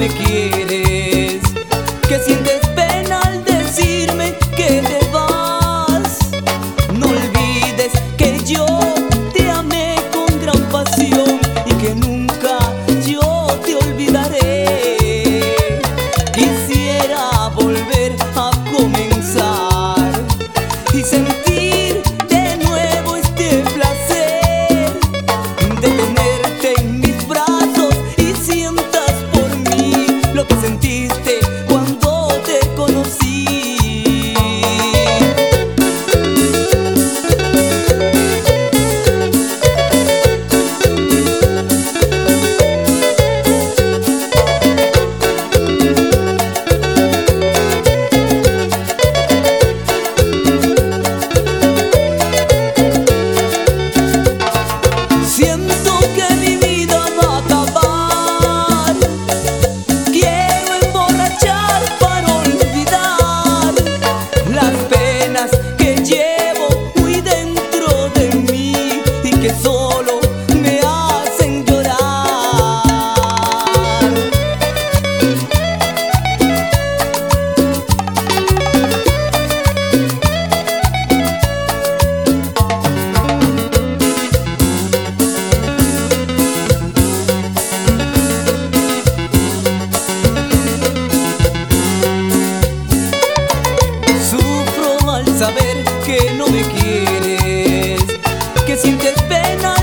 me quieres, que sientes pena al decirme que te vas. No olvides que yo te amé con gran pasión y que nunca yo te olvidaré. Quisiera volver a comenzar y sentir de nuevo este placer de tenerte en mis brazos y sientas por mí lo que sentiste cuando te conocí. Siento que mi vida va a acabar. Quiero emborrachar para olvidar las penas que llevo muy dentro de mí y que solo me hacen llorar. Sufro al saber que no me quieres, que sientes pena